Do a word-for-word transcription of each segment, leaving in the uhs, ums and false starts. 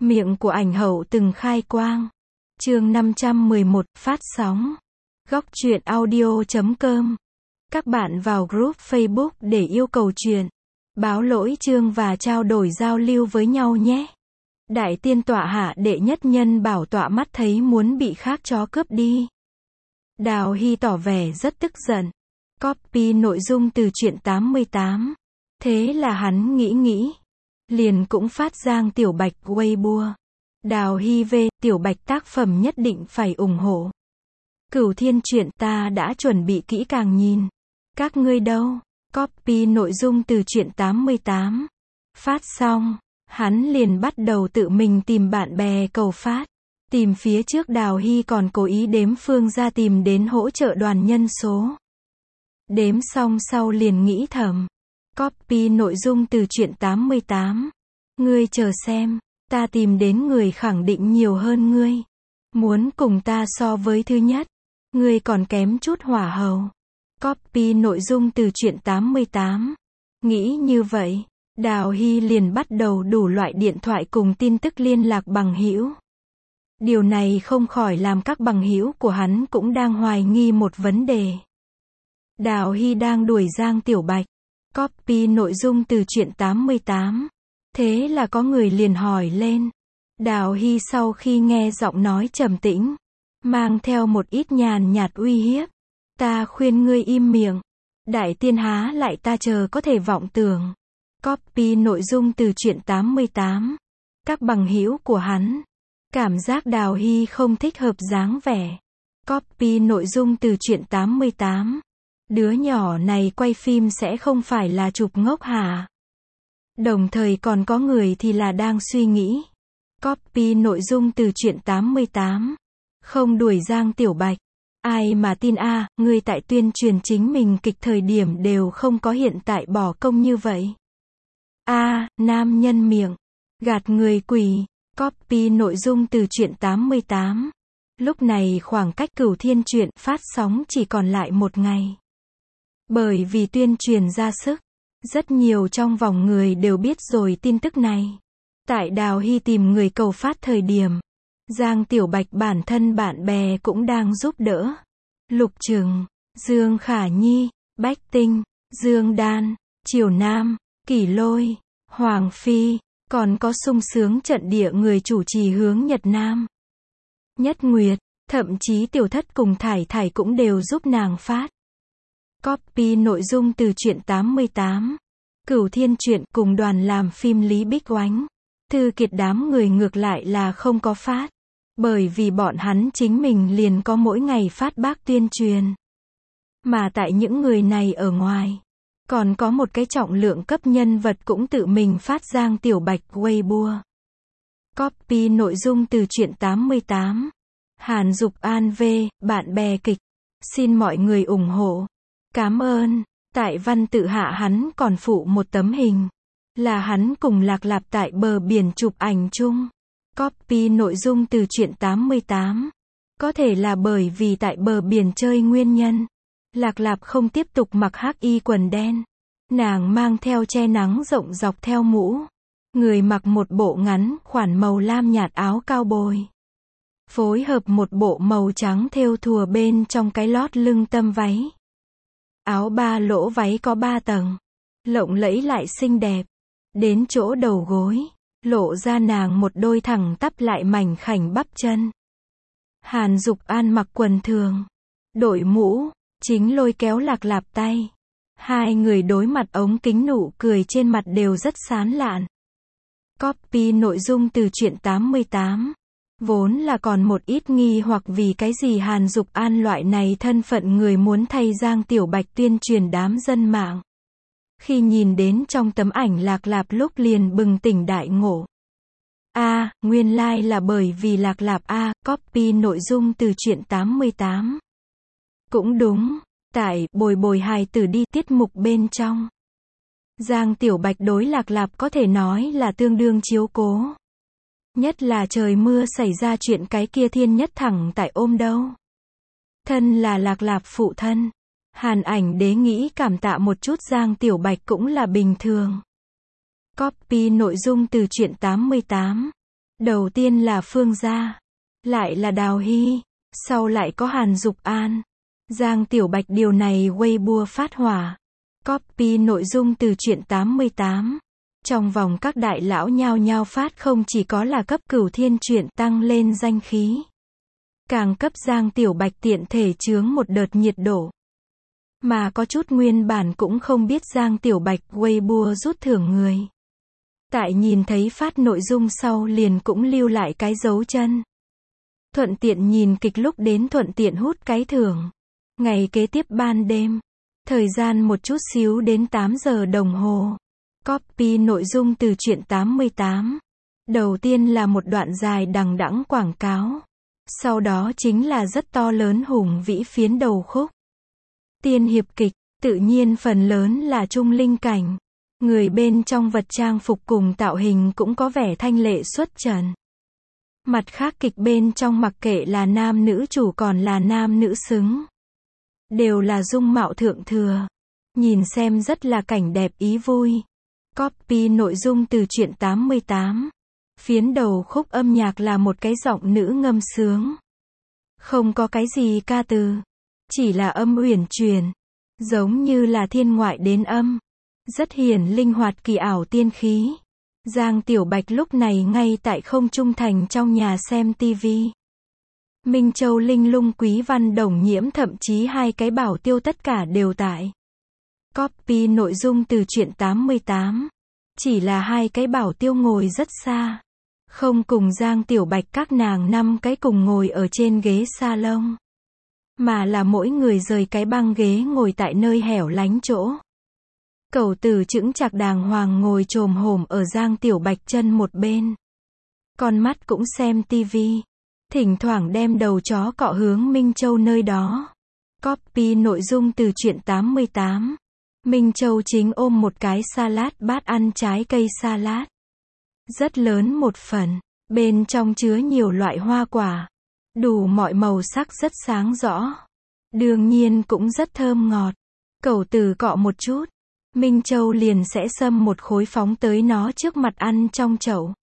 Miệng của ảnh hậu từng khai quang. Chương năm trăm mười một, phát sóng. Góc truyện audio chấm com. Các bạn vào group Facebook để yêu cầu truyện, báo lỗi chương và trao đổi giao lưu với nhau nhé. Đại tiên tọa hạ đệ nhất nhân bảo tọa mắt thấy muốn bị khác chó cướp đi. Đào Hy tỏ vẻ rất tức giận. Copy nội dung từ truyện tám mươi tám. Thế là hắn nghĩ nghĩ. Liền cũng phát Giang Tiểu Bạch Weibo. Đào Hy về, Tiểu Bạch tác phẩm nhất định phải ủng hộ. Cửu Thiên truyện ta đã chuẩn bị kỹ càng nhìn. Các ngươi đâu? Copy nội dung từ truyện tám mươi tám. Phát xong, hắn liền bắt đầu tự mình tìm bạn bè cầu phát. Tìm phía trước Đào Hy còn cố ý đếm phương ra tìm đến hỗ trợ đoàn nhân số. Đếm xong sau liền nghĩ thầm. Copy nội dung từ truyện tám mươi tám. Ngươi chờ xem, ta tìm đến người khẳng định nhiều hơn ngươi. Muốn cùng ta so với thứ nhất, ngươi còn kém chút hỏa hầu. Copy nội dung từ truyện tám mươi tám. Nghĩ như vậy, Đào Hy liền bắt đầu đủ loại điện thoại cùng tin tức liên lạc bằng hữu. Điều này không khỏi làm các bằng hữu của hắn cũng đang hoài nghi một vấn đề. Đào Hy đang đuổi Giang Tiểu Bạch. Copy nội dung từ truyện tám mươi tám. Thế là có người liền hỏi lên. Đào Hy sau khi nghe giọng nói trầm tĩnh, mang theo một ít nhàn nhạt uy hiếp. Ta khuyên ngươi im miệng. Đại tiên há lại ta chờ có thể vọng tưởng. Copy nội dung từ truyện tám mươi tám. Các bằng hữu của hắn cảm giác Đào Hy không thích hợp dáng vẻ. Copy nội dung từ truyện tám mươi tám. Đứa nhỏ này quay phim sẽ không phải là chụp ngốc hả? Đồng thời còn có người thì là đang suy nghĩ. Copy nội dung từ truyện tám mươi tám. Không đuổi Giang Tiểu Bạch. Ai mà tin a, à, người tại tuyên truyền chính mình kịch thời điểm đều không có hiện tại bỏ công như vậy. A, à, nam nhân miệng. Gạt người quỷ. Copy nội dung từ truyện tám mươi tám. Lúc này khoảng cách Cửu Thiên truyện phát sóng chỉ còn lại một ngày. Bởi vì tuyên truyền ra sức, rất nhiều trong vòng người đều biết rồi tin tức này. Tại Đào Hy tìm người cầu phát thời điểm, Giang Tiểu Bạch bản thân bạn bè cũng đang giúp đỡ. Lục Trừng, Dương Khả Nhi, Bách Tinh, Dương Đan, Triều Nam, Kỷ Lôi, Hoàng Phi, còn có sung sướng trận địa người chủ trì hướng Nhật Nam. Nhất Nguyệt, thậm chí Tiểu Thất cùng Thải Thải cũng đều giúp nàng phát. Copy nội dung từ truyện tám mươi tám. Cửu Thiên truyện cùng đoàn làm phim Lý Bích Oánh, Thư Kiệt đám người ngược lại là không có phát. Bởi vì bọn hắn chính mình liền có mỗi ngày phát bác tuyên truyền. Mà tại những người này ở ngoài, còn có một cái trọng lượng cấp nhân vật cũng tự mình phát Giang Tiểu Bạch Weibo. Copy nội dung từ truyện tám mươi tám. Hàn Dục An V, bạn bè kịch. Xin mọi người ủng hộ. Cảm ơn. Tại văn tự hạ hắn còn phụ một tấm hình. Là hắn cùng Lạc Lạp tại bờ biển chụp ảnh chung. Copy nội dung từ truyện tám mươi tám. Có thể là bởi vì tại bờ biển chơi nguyên nhân. Lạc Lạp không tiếp tục mặc hắc y quần đen. Nàng mang theo che nắng rộng dọc theo mũ. Người mặc một bộ ngắn khoản màu lam nhạt áo cao bồi. Phối hợp một bộ màu trắng thêu thùa bên trong cái lót lưng tâm váy. Áo ba lỗ váy có ba tầng. Lộng lẫy lại xinh đẹp. Đến chỗ đầu gối, lộ ra nàng một đôi thẳng tắp lại mảnh khảnh bắp chân. Hàn Dục An mặc quần thường, đội mũ, chính lôi kéo Lạc Lạp tay. Hai người đối mặt ống kính nụ cười trên mặt đều rất sán lạn. Copy nội dung từ truyện tám mươi tám. Vốn là còn một ít nghi hoặc vì cái gì Hàn Dục An loại này thân phận người muốn thay Giang Tiểu Bạch tuyên truyền đám dân mạng. Khi nhìn đến trong tấm ảnh Lạc Lạp lúc liền bừng tỉnh đại ngộ. A, à, nguyên lai like là bởi vì Lạc Lạp A, à, copy nội dung từ truyện tám mươi tám. Cũng đúng, tại Bồi Bồi hài tử đi tiết mục bên trong. Giang Tiểu Bạch đối Lạc Lạp có thể nói là tương đương chiếu cố. Nhất là trời mưa xảy ra chuyện cái kia thiên nhất thẳng tại ôm đâu. Thân là Lạc Lạp phụ thân. Hàn Ảnh Đế nghĩ cảm tạ một chút Giang Tiểu Bạch cũng là bình thường. Copy nội dung từ truyện tám mươi tám. Đầu tiên là Phương Gia, lại là Đào Hy, sau lại có Hàn Dục An, Giang Tiểu Bạch, điều này Weibo phát hỏa. Copy nội dung từ truyện tám mươi tám. Trong vòng các đại lão nhao nhao phát, không chỉ có là cấp Cửu Thiên truyện tăng lên danh khí, càng cấp Giang Tiểu Bạch tiện thể chướng một đợt nhiệt độ. Mà có chút nguyên bản cũng không biết Giang Tiểu Bạch Weibo rút thưởng người, tại nhìn thấy phát nội dung sau liền cũng lưu lại cái dấu chân. Thuận tiện nhìn kịch lúc đến thuận tiện hút cái thưởng. Ngày kế tiếp ban đêm, thời gian một chút xíu đến tám giờ đồng hồ. Copy nội dung từ truyện tám mươi tám. Đầu tiên là một đoạn dài đằng đẵng quảng cáo. Sau đó chính là rất to lớn hùng vĩ phiến đầu khúc. Tiên hiệp kịch, tự nhiên phần lớn là trung linh cảnh. Người bên trong vật trang phục cùng tạo hình cũng có vẻ thanh lệ xuất trần. Mặt khác kịch bên trong mặc kệ là nam nữ chủ còn là nam nữ xứng, đều là dung mạo thượng thừa. Nhìn xem rất là cảnh đẹp ý vui. Copy nội dung từ truyện tám mươi tám. Phiến đầu khúc âm nhạc là một cái giọng nữ ngâm sướng. Không có cái gì ca từ, chỉ là âm uyển chuyển, giống như là thiên ngoại đến âm. Rất hiển linh hoạt kỳ ảo tiên khí. Giang Tiểu Bạch lúc này ngay tại không trung thành trong nhà xem tivi. Minh Châu, Linh Lung, Quý Văn, Đồng Nhiễm, thậm chí hai cái bảo tiêu tất cả đều tại. Copy nội dung từ truyện tám mươi tám. Chỉ là hai cái bảo tiêu ngồi rất xa, không cùng Giang Tiểu Bạch các nàng năm cái cùng ngồi ở trên ghế salon, mà là mỗi người rời cái băng ghế ngồi tại nơi hẻo lánh chỗ. Cẩu Tử chững chạc đàng hoàng ngồi chồm hổm ở Giang Tiểu Bạch chân một bên. Con mắt cũng xem tivi, thỉnh thoảng đem đầu chó cọ hướng Minh Châu nơi đó. Copy nội dung từ truyện tám mươi tám. Minh Châu chính ôm một cái salad bát ăn trái cây salad. Rất lớn một phần, bên trong chứa nhiều loại hoa quả, đủ mọi màu sắc rất sáng rõ. Đương nhiên cũng rất thơm ngọt. Cẩu Tử cọ một chút, Minh Châu liền sẽ xâm một khối phóng tới nó trước mặt ăn trong chậu.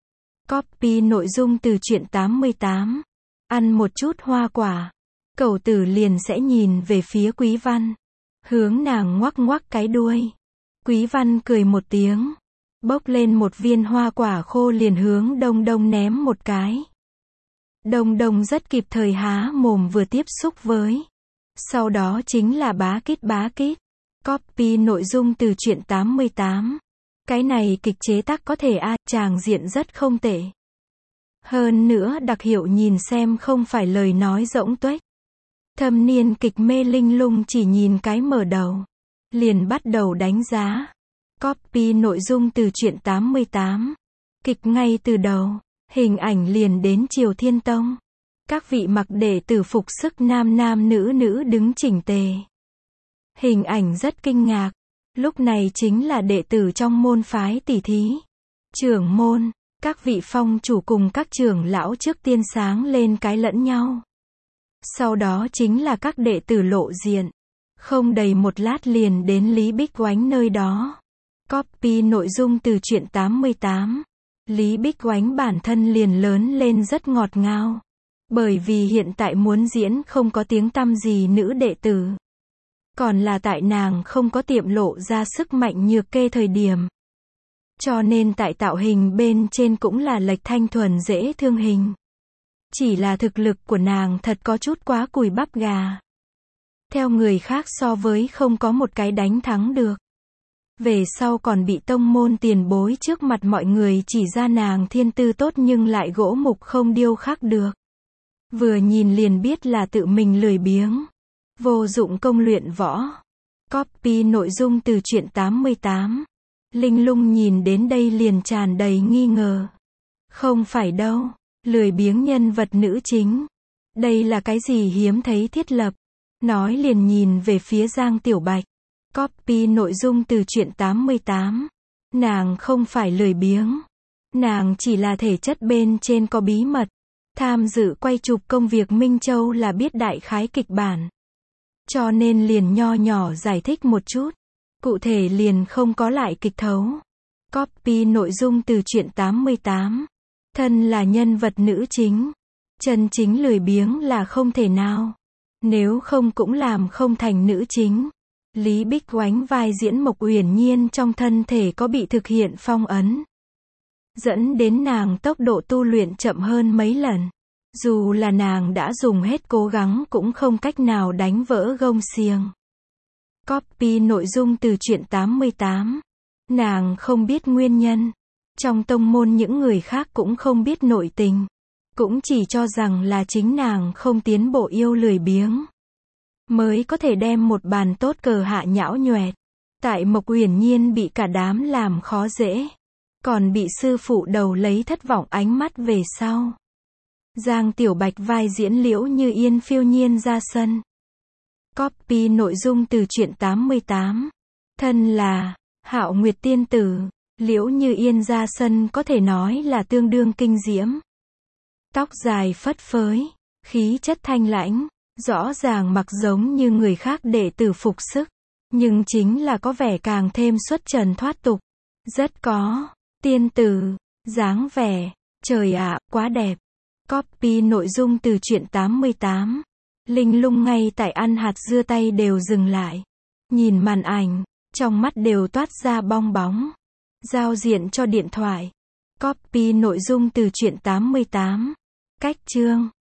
Copy nội dung từ truyện tám mươi tám. Ăn một chút hoa quả, Cẩu Tử liền sẽ nhìn về phía Quý Văn, hướng nàng ngoắc ngoắc cái đuôi. Quý Văn cười một tiếng, bốc lên một viên hoa quả khô liền hướng Đông Đông ném một cái. Đông Đông rất kịp thời há mồm vừa tiếp xúc với. Sau đó chính là bá kít bá kít. Copy nội dung từ truyện tám mươi tám. Cái này kịch chế tác có thể a, à, tràng diện rất không tệ. Hơn nữa đặc hiệu nhìn xem không phải lời nói rỗng tuếch. Thâm niên kịch mê Linh Lung chỉ nhìn cái mở đầu, liền bắt đầu đánh giá. Copy nội dung từ truyện tám mươi tám. Kịch ngay từ đầu, hình ảnh liền đến Triều Thiên Tông. Các vị mặc đệ tử phục sức nam nam nữ nữ đứng chỉnh tề. Hình ảnh rất kinh ngạc. Lúc này chính là đệ tử trong môn phái tỷ thí. Trưởng môn, các vị phong chủ cùng các trưởng lão trước tiên sáng lên cái lẫn nhau. Sau đó chính là các đệ tử lộ diện. Không đầy một lát liền đến Lý Bích Oánh nơi đó. Copy nội dung từ truyện tám mươi tám. Lý Bích Oánh bản thân liền lớn lên rất ngọt ngào. Bởi vì hiện tại muốn diễn không có tiếng tăm gì nữ đệ tử. Còn là tại nàng không có tiệm lộ ra sức mạnh nhược kê thời điểm. Cho nên tại tạo hình bên trên cũng là lệch thanh thuần dễ thương hình. Chỉ là thực lực của nàng thật có chút quá cùi bắp gà. Theo người khác so với không có một cái đánh thắng được. Về sau còn bị tông môn tiền bối trước mặt mọi người chỉ ra nàng thiên tư tốt nhưng lại gỗ mục không điêu khắc được. Vừa nhìn liền biết là tự mình lười biếng. Vô dụng công luyện võ. Copy nội dung từ truyện tám mươi tám. Linh Lung nhìn đến đây liền tràn đầy nghi ngờ. Không phải đâu, lười biếng nhân vật nữ chính. Đây là cái gì hiếm thấy thiết lập. Nói liền nhìn về phía Giang Tiểu Bạch. Copy nội dung từ truyện tám mươi tám. Nàng không phải lười biếng. Nàng chỉ là thể chất bên trên có bí mật. Tham dự quay chụp công việc Minh Châu là biết đại khái kịch bản. Cho nên liền nho nhỏ giải thích một chút. Cụ thể liền không có lại kịch thấu. Copy nội dung từ truyện tám mươi tám. Thân là nhân vật nữ chính. Chân chính lười biếng là không thể nào. Nếu không cũng làm không thành nữ chính. Lý Bích Oánh vai diễn Mộc Uyển Nhiên trong thân thể có bị thực hiện phong ấn, dẫn đến nàng tốc độ tu luyện chậm hơn mấy lần. Dù là nàng đã dùng hết cố gắng cũng không cách nào đánh vỡ gông xiềng. Copy nội dung từ truyện tám mươi tám. Nàng không biết nguyên nhân. Trong tông môn những người khác cũng không biết nội tình. Cũng chỉ cho rằng là chính nàng không tiến bộ yêu lười biếng, mới có thể đem một bàn tốt cờ hạ nhão nhoẹt. Tại Mộc Uyển Nhiên bị cả đám làm khó dễ. Còn bị sư phụ đầu lấy thất vọng ánh mắt về sau. Giang Tiểu Bạch vai diễn Liễu Như Yên phiêu nhiên ra sân. Copy nội dung từ truyện tám mươi tám. Thân là Hạo Nguyệt tiên tử, Liễu Như Yên ra sân có thể nói là tương đương kinh diễm. Tóc dài phất phới, khí chất thanh lãnh, rõ ràng mặc giống như người khác đệ tử phục sức, nhưng chính là có vẻ càng thêm xuất trần thoát tục. Rất có tiên tử dáng vẻ, trời ạ, quá đẹp. Copy nội dung từ truyện tám mươi tám. Linh Lung ngay tại ăn hạt dưa tay đều dừng lại. Nhìn màn ảnh, trong mắt đều toát ra bong bóng. Giao diện cho điện thoại. Copy nội dung từ truyện tám mươi tám. Cách chương